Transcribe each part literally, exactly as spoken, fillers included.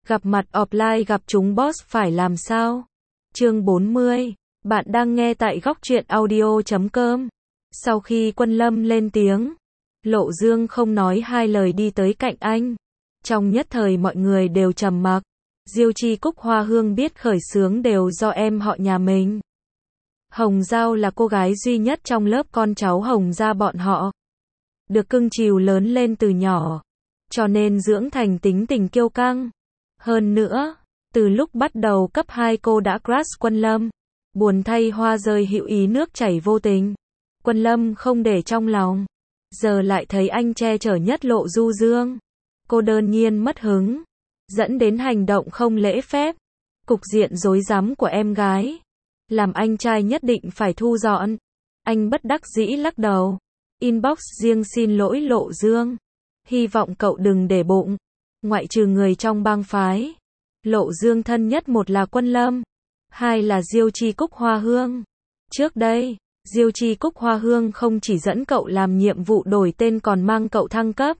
Gặp mặt offline gặp chúng boss phải làm sao? Chương bốn mươi. Bạn đang nghe tại góc truyện audio chấm com. Sau khi Quân Lâm lên tiếng, Lộ Dương không nói hai lời đi tới cạnh anh. Trong nhất thời mọi người đều trầm mặc. Diêu Chi Cúc Hoa Hương biết khởi xướng đều do em họ nhà mình. Hồng Giao là cô gái duy nhất trong lớp con cháu Hồng gia bọn họ. Được cưng chiều lớn lên từ nhỏ, cho nên dưỡng thành tính tình kiêu căng. Hơn nữa, từ lúc bắt đầu cấp hai cô đã crush Quân Lâm. Buồn thay hoa rơi hữu ý nước chảy vô tình. Quân Lâm không để trong lòng. Giờ lại thấy anh che chở nhất Lộ Du Dương. Cô đơn nhiên mất hứng, dẫn đến hành động không lễ phép. Cục diện rối rắm của em gái làm anh trai nhất định phải thu dọn. Anh bất đắc dĩ lắc đầu, inbox riêng xin lỗi Lộ Dương. Hy vọng cậu đừng để bụng. Ngoại trừ người trong bang phái, Lộ Dương thân nhất một là Quân Lâm, hai là Diêu Chi Cúc Hoa Hương. Trước đây, Diêu Chi Cúc Hoa Hương không chỉ dẫn cậu làm nhiệm vụ đổi tên còn mang cậu thăng cấp.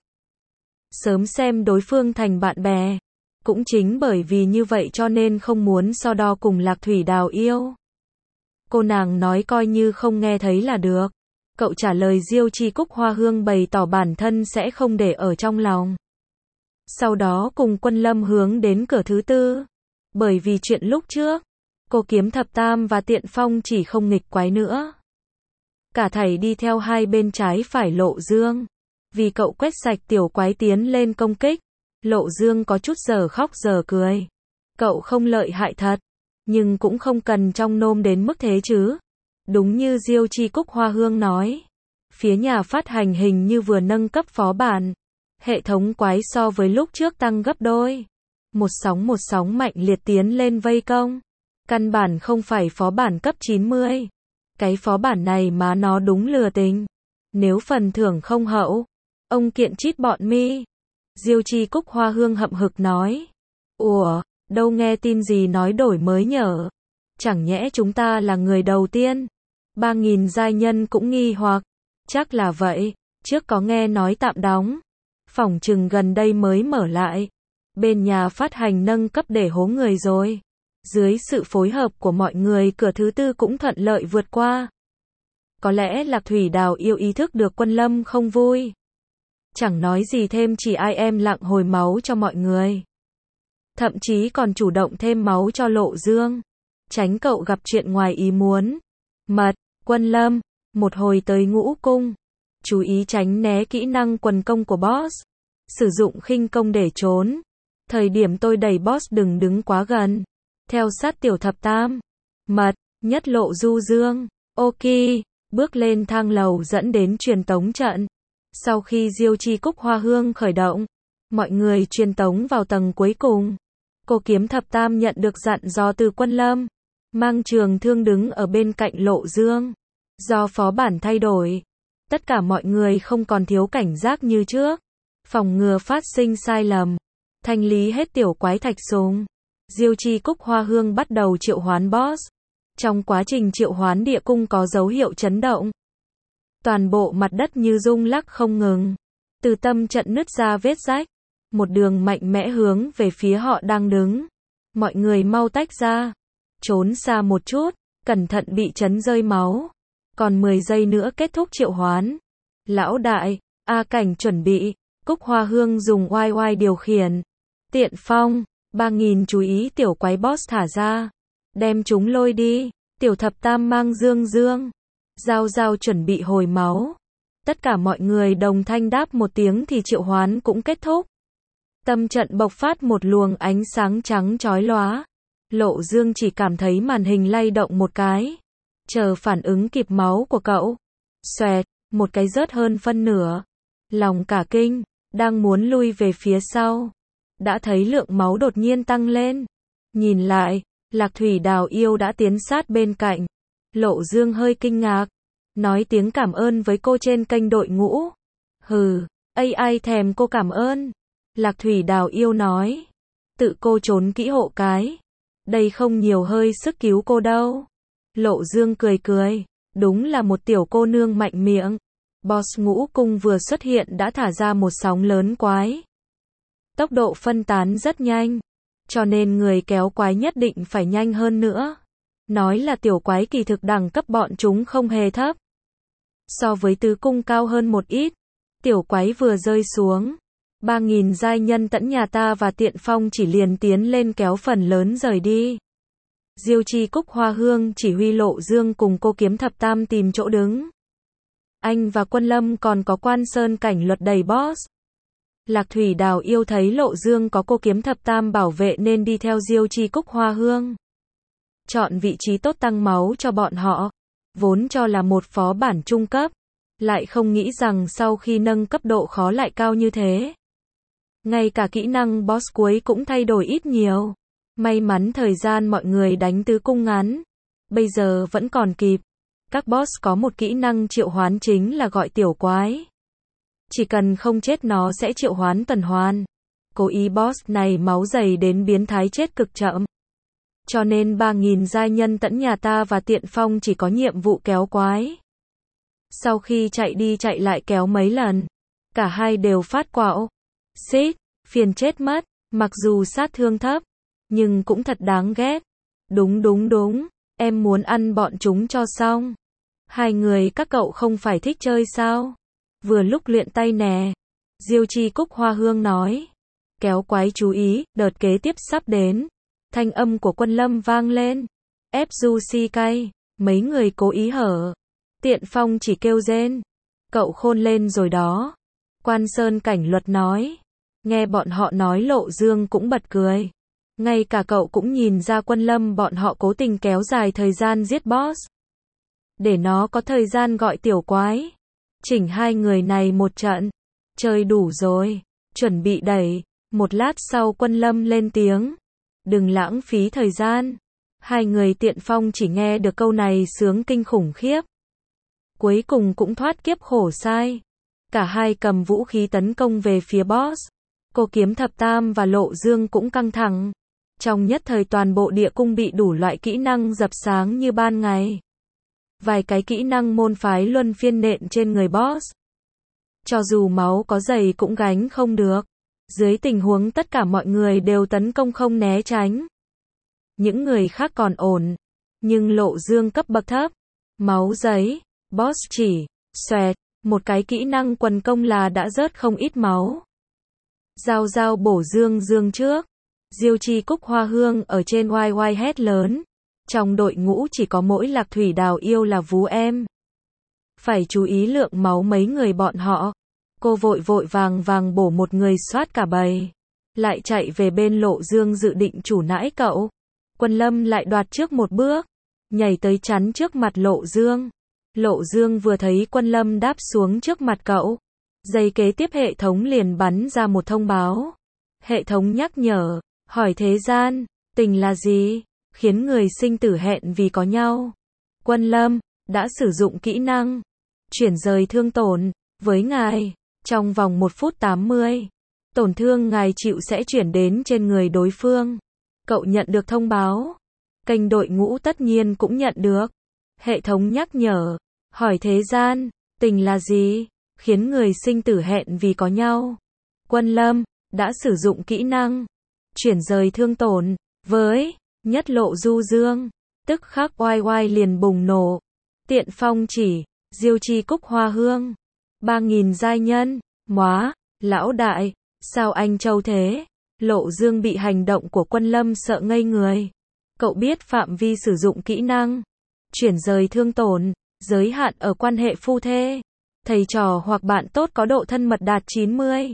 Sớm xem đối phương thành bạn bè. Cũng chính bởi vì như vậy cho nên không muốn so đo cùng Lạc Thủy Đào yêu. Cô nàng nói coi như không nghe thấy là được. Cậu trả lời Diêu Chi Cúc Hoa Hương bày tỏ bản thân sẽ không để ở trong lòng. Sau đó cùng Quân Lâm hướng đến cửa thứ tư. Bởi vì chuyện lúc trước, cô kiếm thập tam và tiện phong chỉ không nghịch quái nữa. Cả thảy đi theo hai bên trái phải Lộ Dương. Vì cậu quét sạch tiểu quái tiến lên công kích, Lộ Dương có chút giờ khóc giờ cười. Cậu không lợi hại thật, nhưng cũng không cần trong nôm đến mức thế chứ. Đúng như Diêu Chi Cúc Hoa Hương nói, phía nhà phát hành hình như vừa nâng cấp phó bản. Hệ thống quái so với lúc trước tăng gấp đôi. Một sóng một sóng mạnh liệt tiến lên vây công. Căn bản không phải phó bản cấp chín mươi. Cái phó bản này má nó đúng lừa tình. Nếu phần thưởng không hậu, ông kiện chít bọn mi. Diêu Chi Cúc Hoa Hương hậm hực nói. Ủa, đâu nghe tin gì nói đổi mới nhở. Chẳng nhẽ chúng ta là người đầu tiên. Ba nghìn giai nhân cũng nghi hoặc. Chắc là vậy, trước có nghe nói tạm đóng. Phỏng chừng gần đây mới mở lại. Bên nhà phát hành nâng cấp để hố người rồi. Dưới sự phối hợp của mọi người cửa thứ tư cũng thuận lợi vượt qua. Có lẽ Lạc Thủy Đào yêu ý thức được Quân Lâm không vui. Chẳng nói gì thêm chỉ ai em lặng hồi máu cho mọi người. Thậm chí còn chủ động thêm máu cho Lộ Dương. Tránh cậu gặp chuyện ngoài ý muốn. Mật, Quân Lâm, một hồi tới ngũ cung. Chú ý tránh né kỹ năng quần công của boss. Sử dụng khinh công để trốn. Thời điểm tôi đẩy boss đừng đứng quá gần. Theo sát tiểu thập tam. Mật, nhất Lộ Du Dương. Ok, bước lên thang lầu dẫn đến truyền tống trận. Sau khi Diêu Chi Cúc Hoa Hương khởi động, mọi người truyền tống vào tầng cuối cùng. Cô kiếm thập tam nhận được dặn dò từ Quân Lâm. Mang trường thương đứng ở bên cạnh Lộ Dương. Do phó bản thay đổi, tất cả mọi người không còn thiếu cảnh giác như trước. Phòng ngừa phát sinh sai lầm. Thanh lý hết tiểu quái thạch súng. Diêu Chi Cúc Hoa Hương bắt đầu triệu hoán boss. Trong quá trình triệu hoán địa cung có dấu hiệu chấn động. Toàn bộ mặt đất như rung lắc không ngừng. Từ tâm trận nứt ra vết rách. Một đường mạnh mẽ hướng về phía họ đang đứng. Mọi người mau tách ra. Trốn xa một chút. Cẩn thận bị chấn rơi máu. Còn mười giây nữa kết thúc triệu hoán. Lão đại, A Cảnh chuẩn bị. Cúc Hoa Hương dùng oai oai điều khiển. Tiện phong, ba nghìn chú ý tiểu quái boss thả ra. Đem chúng lôi đi. Tiểu thập tam mang Dương Dương. Giao Giao chuẩn bị hồi máu. Tất cả mọi người đồng thanh đáp một tiếng thì triệu hoán cũng kết thúc. Tâm trận bộc phát một luồng ánh sáng trắng chói lóa. Lộ Dương chỉ cảm thấy màn hình lay động một cái. Chờ phản ứng kịp máu của cậu. Xoẹt, một cái rớt hơn phân nửa. Lòng cả kinh, đang muốn lui về phía sau. Đã thấy lượng máu đột nhiên tăng lên. Nhìn lại, Lạc Thủy Đào yêu đã tiến sát bên cạnh. Lộ Dương hơi kinh ngạc. Nói tiếng cảm ơn với cô trên kênh đội ngũ. Hừ, ai ai thèm cô cảm ơn. Lạc Thủy Đào yêu nói. Tự cô trốn kỹ hộ cái. Đây không nhiều hơi sức cứu cô đâu. Lộ Dương cười cười. Đúng là một tiểu cô nương mạnh miệng. Boss ngũ cung vừa xuất hiện đã thả ra một sóng lớn quái. Tốc độ phân tán rất nhanh. Cho nên người kéo quái nhất định phải nhanh hơn nữa. Nói là tiểu quái kỳ thực đẳng cấp bọn chúng không hề thấp. So với tứ cung cao hơn một ít. Tiểu quái vừa rơi xuống. Ba nghìn giai nhân tẫn nhà ta và Tiện Phong chỉ liền tiến lên kéo phần lớn rời đi. Diêu Chi Cúc Hoa Hương chỉ huy Lộ Dương cùng cô Kiếm Thập Tam tìm chỗ đứng. Anh và Quân Lâm còn có Quan Sơn Cảnh Luật đầy boss. Lạc Thủy Đào yêu thấy Lộ Dương có cô Kiếm Thập Tam bảo vệ nên đi theo Diêu Chi Cúc Hoa Hương. Chọn vị trí tốt tăng máu cho bọn họ. Vốn cho là một phó bản trung cấp. Lại không nghĩ rằng sau khi nâng cấp độ khó lại cao như thế. Ngay cả kỹ năng boss cuối cũng thay đổi ít nhiều. May mắn thời gian mọi người đánh tứ cung ngắn. Bây giờ vẫn còn kịp. Các boss có một kỹ năng triệu hoán chính là gọi tiểu quái. Chỉ cần không chết nó sẽ triệu hoán tuần hoàn. Cố ý boss này máu dày đến biến thái chết cực chậm. Cho nên ba nghìn giai nhân tẫn nhà ta và Tiện Phong chỉ có nhiệm vụ kéo quái. Sau khi chạy đi chạy lại kéo mấy lần. Cả hai đều phát quạo. Xít, phiền chết mất. Mặc dù sát thương thấp. Nhưng cũng thật đáng ghét. Đúng đúng đúng. Em muốn ăn bọn chúng cho xong. Hai người các cậu không phải thích chơi sao? Vừa lúc luyện tay nè. Diêu Chi Cúc Hoa Hương nói. Kéo quái chú ý, đợt kế tiếp sắp đến. Thanh âm của Quân Lâm vang lên. Ép du si cay. Mấy người cố ý hở. Tiện Phong chỉ kêu rên. Cậu khôn lên rồi đó. Quan Sơn Cảnh Luật nói. Nghe bọn họ nói Lộ Dương cũng bật cười. Ngay cả cậu cũng nhìn ra Quân Lâm bọn họ cố tình kéo dài thời gian giết boss. Để nó có thời gian gọi tiểu quái. Chỉnh hai người này một trận. Chơi đủ rồi. Chuẩn bị đẩy. Một lát sau Quân Lâm lên tiếng. Đừng lãng phí thời gian. Hai người Tiện Phong chỉ nghe được câu này sướng kinh khủng khiếp. Cuối cùng cũng thoát kiếp khổ sai. Cả hai cầm vũ khí tấn công về phía boss. Cô Kiếm Thập Tam và Lộ Dương cũng căng thẳng. Trong nhất thời toàn bộ địa cung bị đủ loại kỹ năng dập sáng như ban ngày. Vài cái kỹ năng môn phái luân phiên nện trên người boss. Cho dù máu có dày cũng gánh không được. Dưới tình huống tất cả mọi người đều tấn công không né tránh. Những người khác còn ổn. Nhưng Lộ Dương cấp bậc thấp. Máu giấy. Boss chỉ. Xoẹt. Một cái kỹ năng quần công là đã rớt không ít máu. Giao giao bổ Dương Dương trước. Diêu Chi Cúc Hoa Hương ở trên oai oai hét lớn. Trong đội ngũ chỉ có mỗi Lạc Thủy Đào yêu là vú em. Phải chú ý lượng máu mấy người bọn họ. Cô vội vội vàng vàng bổ một người soát cả bầy. Lại chạy về bên Lộ Dương dự định chủ nãi cậu. Quân Lâm lại đoạt trước một bước. Nhảy tới chắn trước mặt Lộ Dương. Lộ Dương vừa thấy Quân Lâm đáp xuống trước mặt cậu. Giây kế tiếp hệ thống liền bắn ra một thông báo. Hệ thống nhắc nhở. Hỏi thế gian, tình là gì? Khiến người sinh tử hẹn vì có nhau. Quân Lâm đã sử dụng kỹ năng chuyển rời thương tổn với ngài. Trong vòng một phút tám mươi. Tổn thương ngài chịu sẽ chuyển đến trên người đối phương. Cậu nhận được thông báo. Kênh đội ngũ tất nhiên cũng nhận được. Hệ thống nhắc nhở. Hỏi thế gian, tình là gì? Khiến người sinh tử hẹn vì có nhau. Quân Lâm đã sử dụng kỹ năng chuyển rời thương tổn với nhất Lộ Du Dương. Tức khắc oai oai liền bùng nổ. Tiện Phong chỉ. Diêu Chi Cúc Hoa Hương. Ba nghìn giai nhân. Móa. Lão đại. Sao anh trâu thế? Lộ Dương bị hành động của Quân Lâm sợ ngây người. Cậu biết phạm vi sử dụng kỹ năng chuyển rời thương tổn giới hạn ở quan hệ phu thê, thầy trò hoặc bạn tốt có độ thân mật đạt chín mươi.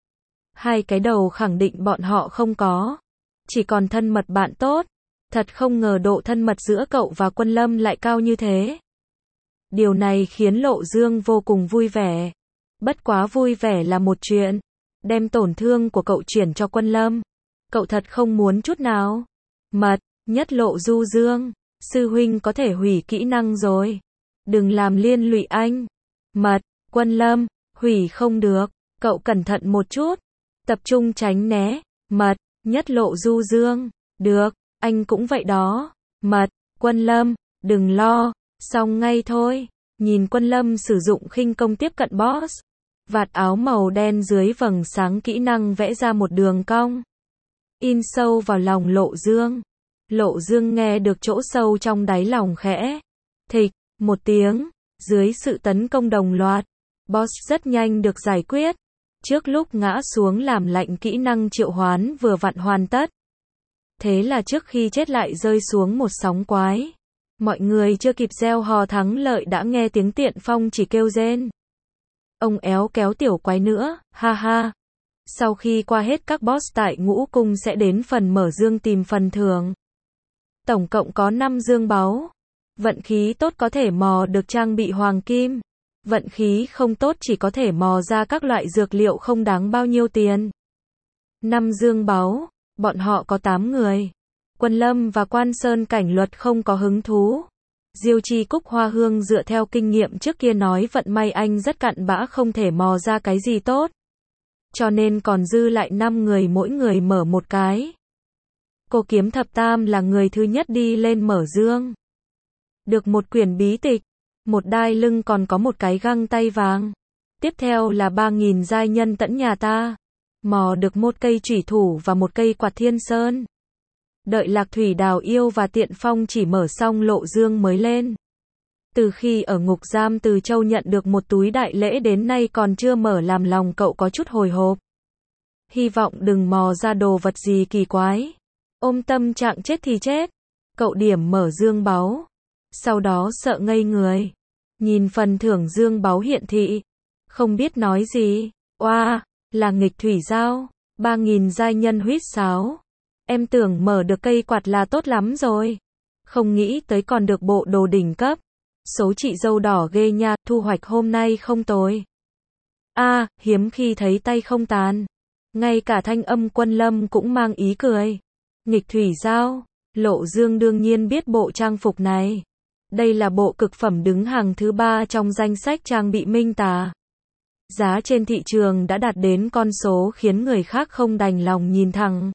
Hai cái đầu khẳng định bọn họ không có. Chỉ còn thân mật bạn tốt. Thật không ngờ độ thân mật giữa cậu và Quân Lâm lại cao như thế. Điều này khiến Lộ Dương vô cùng vui vẻ. Bất quá vui vẻ là một chuyện. Đem tổn thương của cậu chuyển cho Quân Lâm. Cậu thật không muốn chút nào. Mật, nhất Lộ Du Dương. Sư huynh có thể hủy kỹ năng rồi. Đừng làm liên lụy anh. Mật, Quân Lâm, hủy không được. Cậu cẩn thận một chút. Tập trung tránh né. Mật, nhất Lộ Du Dương. Được, anh cũng vậy đó. Mật, Quân Lâm, đừng lo. Xong ngay thôi. Nhìn Quân Lâm sử dụng khinh công tiếp cận boss. Vạt áo màu đen dưới vầng sáng kỹ năng vẽ ra một đường cong. in sâu vào lòng Lộ Dương. Lộ Dương nghe được chỗ sâu trong đáy lòng khẽ thịch một tiếng, dưới sự tấn công đồng loạt, boss rất nhanh được giải quyết. Trước lúc ngã xuống làm lạnh kỹ năng triệu hoán vừa vặn hoàn tất. Thế là trước khi chết lại rơi xuống một sóng quái. Mọi người chưa kịp gieo hò thắng lợi đã nghe tiếng Tiện Phong chỉ kêu rên. Ông éo kéo tiểu quái nữa, ha ha. Sau khi qua hết các boss tại ngũ cung sẽ đến phần mở dương tìm phần thưởng. Tổng cộng có năm dương báu. Vận khí tốt có thể mò được trang bị hoàng kim. Vận khí không tốt chỉ có thể mò ra các loại dược liệu không đáng bao nhiêu tiền. Năm dương báu, bọn họ có tám người. Quân Lâm và Quan Sơn Cảnh Luật không có hứng thú. Diêu Chi Cúc Hoa Hương dựa theo kinh nghiệm trước kia nói vận may anh rất cặn bã không thể mò ra cái gì tốt. Cho nên còn dư lại năm người mỗi người mở một cái. Cô Kiếm Thập Tam là người thứ nhất đi lên mở dương. Được một quyển bí tịch, một đai lưng còn có một cái găng tay vàng. Tiếp theo là ba nghìn giai nhân tẫn nhà ta. Mò được một cây chủy thủ và một cây quạt thiên sơn. Đợi Lạc Thủy Đào Yêu và Tiện Phong chỉ mở xong Lộ Dương mới lên. Từ khi ở ngục giam Từ Châu nhận được một túi đại lễ đến nay còn chưa mở làm lòng cậu có chút hồi hộp. Hy vọng đừng mò ra đồ vật gì kỳ quái. Ôm tâm trạng chết thì chết. Cậu điểm mở dương báu. Sau đó sợ ngây người. Nhìn phần thưởng dương báu hiện thị. Không biết nói gì. Oa, là nghịch thủy giao. Ba nghìn giai nhân huýt sáo. Em tưởng mở được cây quạt là tốt lắm rồi. Không nghĩ tới còn được bộ đồ đỉnh cấp. Số chị dâu đỏ ghê nha, thu hoạch hôm nay không tồi. A, à, hiếm khi thấy tay không tàn. Ngay cả thanh âm Quân Lâm cũng mang ý cười. Nghịch thủy giao, Lộ Dương đương nhiên biết bộ trang phục này. Đây là bộ cực phẩm đứng hàng thứ ba trong danh sách trang bị minh tà. Giá trên thị trường đã đạt đến con số khiến người khác không đành lòng nhìn thẳng.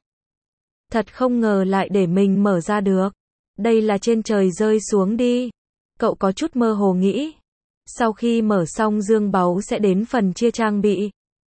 Thật không ngờ lại để mình mở ra được. Đây là trên trời rơi xuống đi. Cậu có chút mơ hồ nghĩ. Sau khi mở xong dương báu sẽ đến phần chia trang bị.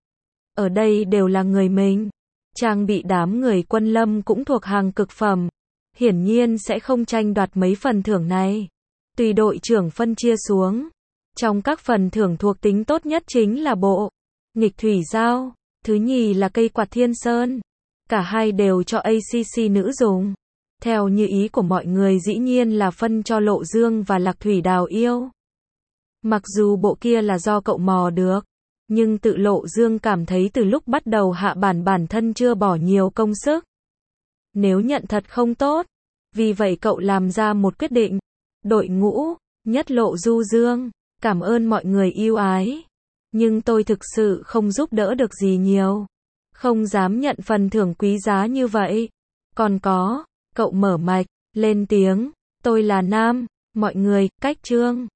Ở đây đều là người mình. Trang bị đám người Quân Lâm cũng thuộc hàng cực phẩm. Hiển nhiên sẽ không tranh đoạt mấy phần thưởng này. Tùy đội trưởng phân chia xuống. Trong các phần thưởng thuộc tính tốt nhất chính là bộ nghịch thủy giao. Thứ nhì là cây quạt thiên sơn. Cả hai đều cho a xê xê nữ dùng. Theo như ý của mọi người dĩ nhiên là phân cho Lộ Dương và Lạc Thủy Đào Yêu. Mặc dù bộ kia là do cậu mò được, nhưng tự Lộ Dương cảm thấy từ lúc bắt đầu hạ bản bản thân chưa bỏ nhiều công sức. Nếu nhận thật không tốt, vì vậy cậu làm ra một quyết định. Đội ngũ, nhất Lộ Du Dương, cảm ơn mọi người yêu ái. Nhưng tôi thực sự không giúp đỡ được gì nhiều. Không dám nhận phần thưởng quý giá như vậy. Còn có, cậu mở mạch, lên tiếng, tôi là nam, mọi người, cách chương.